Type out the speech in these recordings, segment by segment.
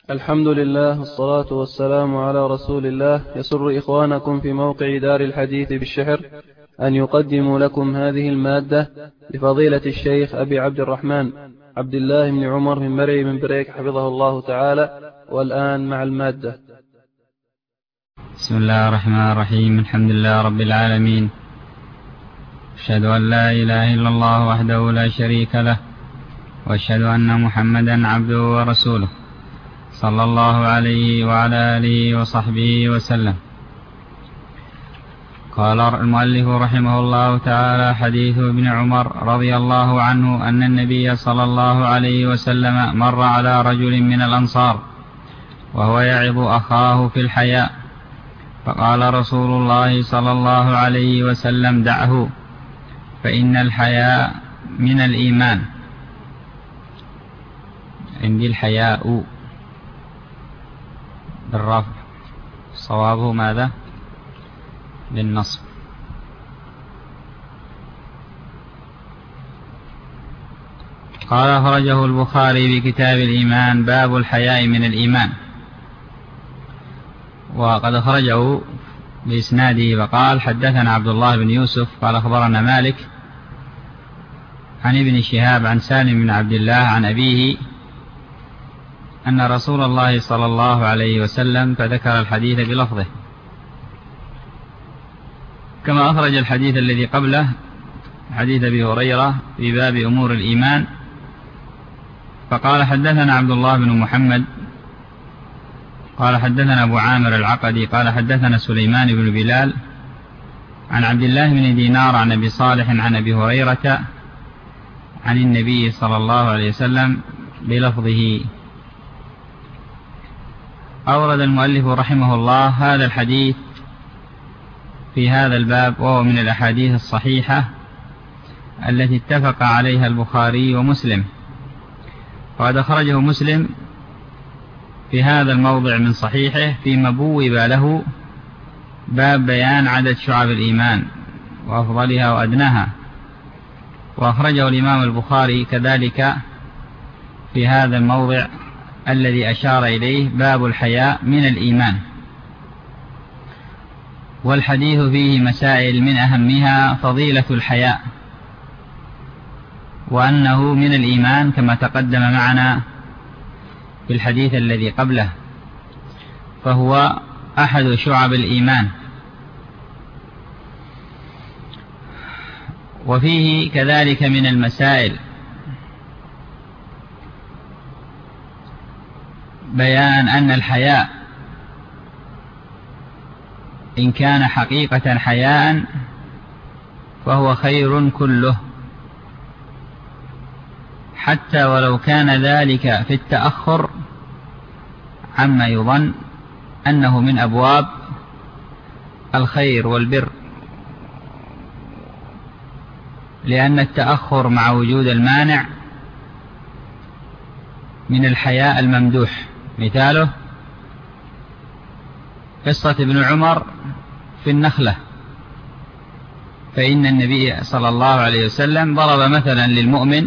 الحمد لله والصلاة والسلام على رسول الله. يسر إخوانكم في موقع دار الحديث بالشحر أن يقدموا لكم هذه المادة لفضيلة الشيخ أبي عبد الرحمن عبد الله بن عمر من مرعي من بريك حفظه الله تعالى. والآن مع المادة. بسم الله الرحمن الرحيم. الحمد لله رب العالمين، أشهد أن لا إله إلا الله وحده لا شريك له، وأشهد أن محمدا عبده ورسوله صلى الله عليه وعلى آله وصحبه وسلم. قال المؤلف رحمه الله تعالى: حديث ابن عمر رضي الله عنه أن النبي صلى الله عليه وسلم مر على رجل من الأنصار وهو يعظ أخاه في الحياء، فقال رسول الله صلى الله عليه وسلم: دعه، فإن الحياء من الإيمان. عندي الحياء بالرفع، صوابه ماذا؟ بالنصب. قال: أخرجه البخاري بكتاب الإيمان، باب الحياء من الإيمان. وقد أخرجه بإسناده وقال: حدثنا عبد الله بن يوسف قال أخبرنا مالك عن ابن شهاب عن سالم بن عبد الله عن أبيه أن رسول الله صلى الله عليه وسلم، فذكر الحديث بلفظه، كما أخرج الحديث الذي قبله حديث أبي هريرة في باب أمور الإيمان. فقال: حدثنا عبد الله بن محمد قال حدثنا أبو عامر العقدي قال حدثنا سليمان بن بلال عن عبد الله بن دينار عن أبي صالح عن أبي هريرة عن النبي صلى الله عليه وسلم بلفظه. أورد المؤلف رحمه الله هذا الحديث في هذا الباب، وهو من الأحاديث الصحيحة التي اتفق عليها البخاري ومسلم. وقد أخرجه مسلم في هذا الموضع من صحيحه فيما بوب له باب بيان عدد شعب الإيمان وأفضلها وأدناها. وأخرجه الإمام البخاري كذلك في هذا الموضع الذي أشار إليه، باب الحياء من الإيمان. والحديث فيه مسائل، من أهمها فضيلة الحياء، وأنه من الإيمان كما تقدم معنا في الحديث الذي قبله، فهو أحد شعب الإيمان. وفيه كذلك من المسائل بيان أن الحياء إن كان حقيقة حياء فهو خير كله، حتى ولو كان ذلك في التأخر عما يظن أنه من أبواب الخير والبر، لأن التأخر مع وجود المانع من الحياء الممدوح. مثاله قصة ابن عمر في النخلة، فإن النبي صلى الله عليه وسلم ضرب مثلا للمؤمن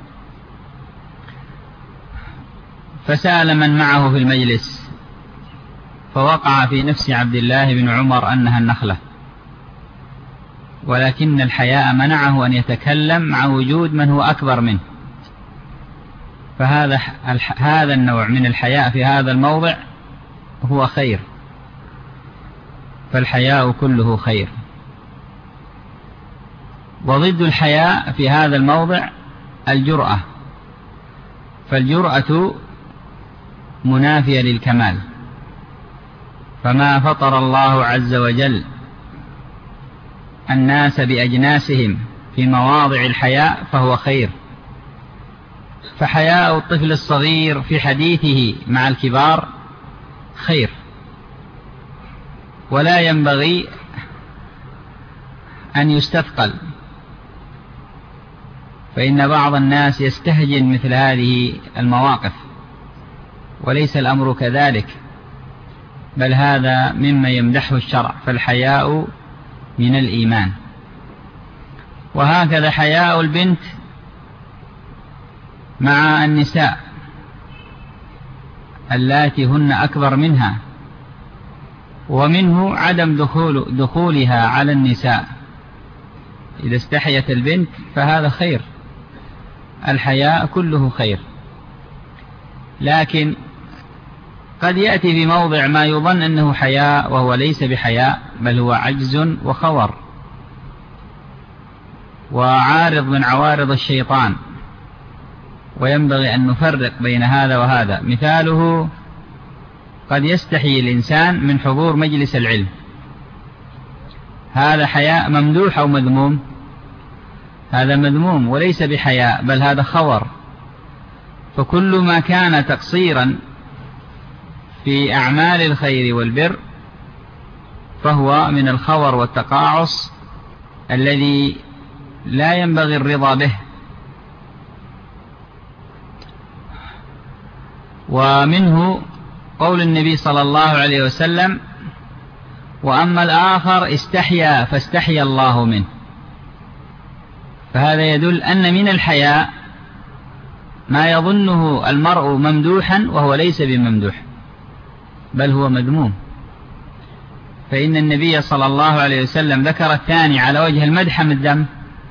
فسأل من معه في المجلس، فوقع في نفس عبد الله بن عمر أنها النخلة، ولكن الحياء منعه أن يتكلم مع وجود من هو أكبر منه. فهذا النوع من الحياء في هذا الموضع هو خير، فالحياء كله خير. وضد الحياء في هذا الموضع الجرأة، فالجرأة منافية للكمال، فما فطر الله عز وجل الناس بأجناسهم في مواضع الحياء فهو خير. فحياء الطفل الصغير في حديثه مع الكبار خير، ولا ينبغي أن يستثقل، فإن بعض الناس يستهجن مثل هذه المواقف، وليس الأمر كذلك، بل هذا مما يمدحه الشرع، فالحياء من الإيمان. وهكذا حياء البنت مع النساء اللاتي هن أكبر منها، ومنه عدم دخولها على النساء. إذا استحيت البنت فهذا خير، الحياء كله خير. لكن قد يأتي في موضع ما يظن أنه حياء وهو ليس بحياء، بل هو عجز وخور وعارض من عوارض الشيطان، وينبغي أن نفرق بين هذا وهذا. مثاله قد يستحي الإنسان من حضور مجلس العلم، هذا حياء ممدوح أو مذموم؟ هذا مذموم وليس بحياء، بل هذا خور. فكل ما كان تقصيرا في أعمال الخير والبر فهو من الخور والتقاعس الذي لا ينبغي الرضا به. ومنه قول النبي صلى الله عليه وسلم: وأما الآخر استحيا فاستحيا الله منه. فهذا يدل أن من الحياء ما يظنه المرء ممدوحا وهو ليس بممدوح، بل هو مذموم. فإن النبي صلى الله عليه وسلم ذكر الثاني على وجه المدح أم الذم؟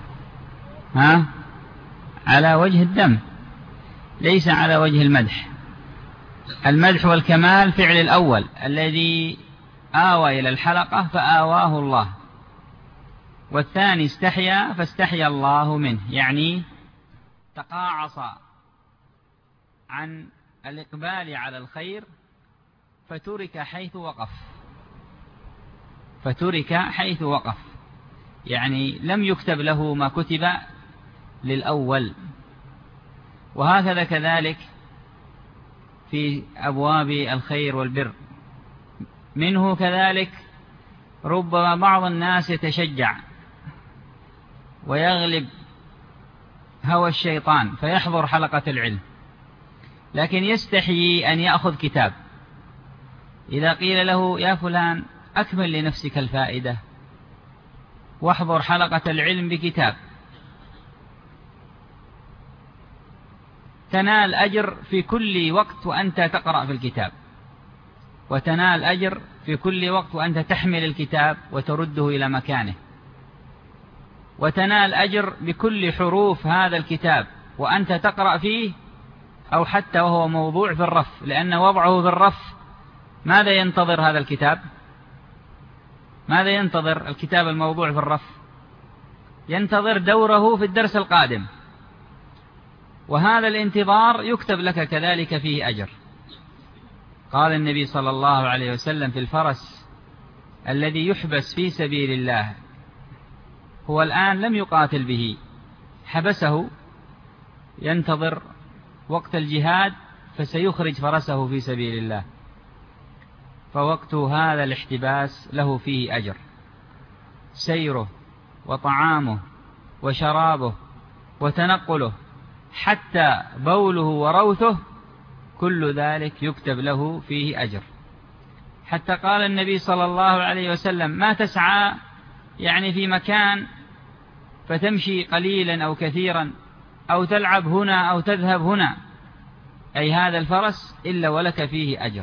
على وجه الذم، ليس على وجه المدح. المدح والكمال فعل الأول الذي آوى إلى الحلقة فآواه الله، والثاني استحيا فاستحيا الله منه، يعني تقاعص عن الإقبال على الخير فترك حيث وقف، يعني لم يكتب له ما كتب للأول. وهكذا كذلك في أبواب الخير والبر. منه كذلك ربما بعض الناس يتشجع ويغلب هوى الشيطان فيحضر حلقة العلم، لكن يستحيي أن يأخذ كتاب. إذا قيل له: يا فلان أكمل لنفسك الفائدة واحضر حلقة العلم بكتاب، تنال أجر في كل وقت وأنت تقرأ في الكتاب، وتنال أجر في كل وقت وأنت تحمل الكتاب وترده إلى مكانه، وتنال أجر بكل حروف هذا الكتاب وأنت تقرأ فيه، أو حتى وهو موضوع في الرف، لأن وضعه في الرف ماذا ينتظر هذا الكتاب؟ ماذا ينتظر الكتاب الموضوع في الرف؟ ينتظر دوره في الدرس القادم، وهذا الانتظار يكتب لك كذلك فيه أجر. قال النبي صلى الله عليه وسلم في الفرس الذي يحبس في سبيل الله، هو الآن لم يقاتل به، حبسه ينتظر وقت الجهاد فسيخرج فرسه في سبيل الله، فوقت هذا الاحتباس له فيه أجر، سيره وطعامه وشرابه وتنقله حتى بوله وروثه، كل ذلك يكتب له فيه أجر. حتى قال النبي صلى الله عليه وسلم: ما تسعى يعني في مكان فتمشي قليلا أو كثيرا أو تلعب هنا أو تذهب هنا، أي هذا الفرس، إلا ولك فيه أجر،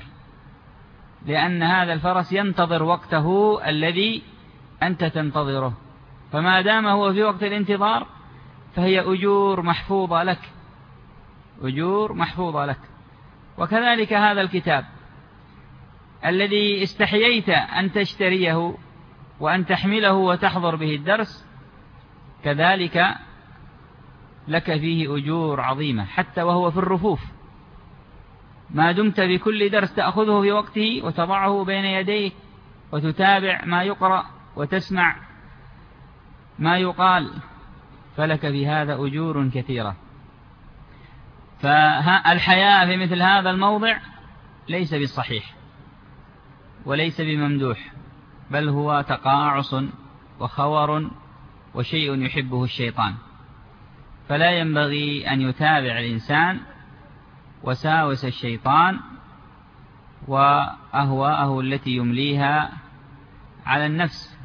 لأن هذا الفرس ينتظر وقته الذي أنت تنتظره، فما دام هو في وقت الانتظار فهي أجور محفوظة لك، أجور محفوظة لك. وكذلك هذا الكتاب الذي استحييت أن تشتريه وأن تحمله وتحضر به الدرس، كذلك لك فيه أجور عظيمة حتى وهو في الرفوف، ما دمت بكل درس تأخذه في وقته وتضعه بين يديك وتتابع ما يقرأ وتسمع ما يقال، فلك في هذا أجور كثيرة. فالحياء في مثل هذا الموضع ليس بالصحيح وليس بممدوح، بل هو تقاعس وخور وشيء يحبه الشيطان، فلا ينبغي أن يتابع الإنسان وساوس الشيطان وأهواءه التي يمليها على النفس.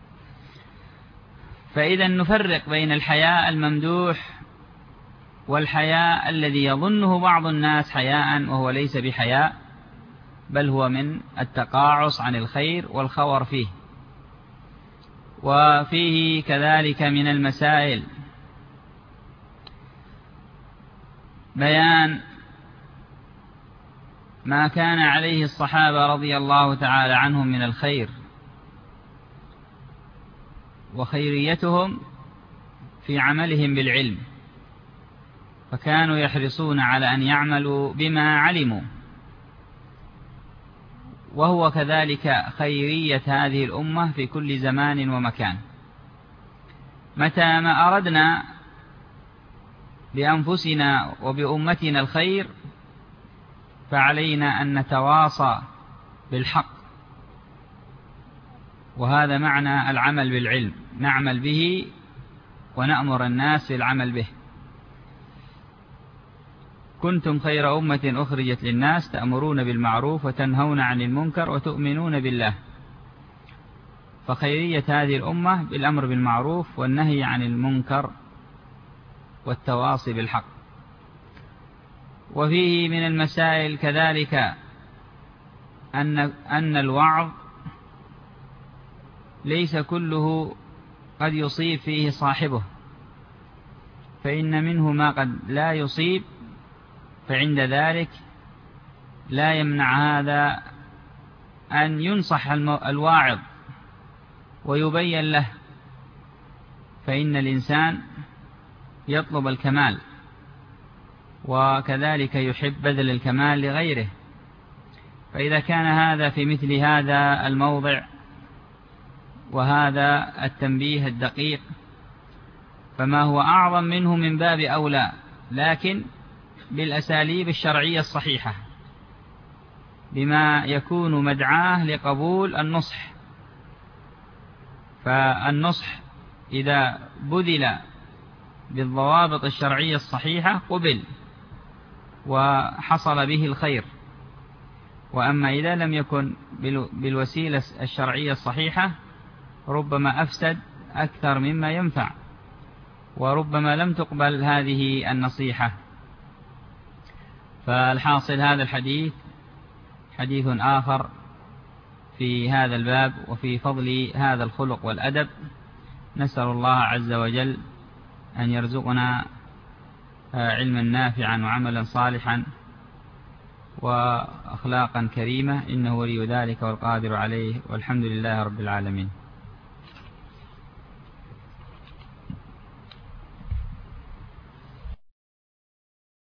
فإذا نفرق بين الحياء الممدوح والحياء الذي يظنه بعض الناس حياء وهو ليس بحياء، بل هو من التقاعس عن الخير والخور فيه. وفيه كذلك من المسائل بيان ما كان عليه الصحابة رضي الله تعالى عنهم من الخير، وخيريتهم في عملهم بالعلم، فكانوا يحرصون على أن يعملوا بما علموا. وهو كذلك خيرية هذه الأمة في كل زمان ومكان. متى ما أردنا بأنفسنا وبأمتنا الخير فعلينا أن نتواصى بالحق، وهذا معنى العمل بالعلم، نعمل به ونأمر الناس بالعمل به. كنتم خير أمة أخرجت للناس تأمرون بالمعروف وتنهون عن المنكر وتؤمنون بالله. فخيرية هذه الأمة بالأمر بالمعروف والنهي عن المنكر والتواصي بالحق. وفيه من المسائل كذلك أن الوعظ ليس كله قد يصيب فيه صاحبه، فإن منه ما قد لا يصيب، فعند ذلك لا يمنع هذا أن ينصح الواعظ ويبين له، فإن الإنسان يطلب الكمال، وكذلك يحب بذل الكمال لغيره. فإذا كان هذا في مثل هذا الموضع وهذا التنبيه الدقيق فما هو أعظم منه من باب أولى، لكن بالأساليب الشرعية الصحيحة، بما يكون مدعاه لقبول النصح. فالنصح إذا بذل بالضوابط الشرعية الصحيحة قبل وحصل به الخير. وأما إذا لم يكن بالوسيلة الشرعية الصحيحة ربما أفسد أكثر مما ينفع، وربما لم تقبل هذه النصيحة. فالحاصل هذا الحديث حديث آخر في هذا الباب وفي فضل هذا الخلق والأدب. نسأل الله عز وجل أن يرزقنا علما نافعا وعملا صالحا وأخلاقا كريمة، إنه ولي ذلك والقادر عليه، والحمد لله رب العالمين.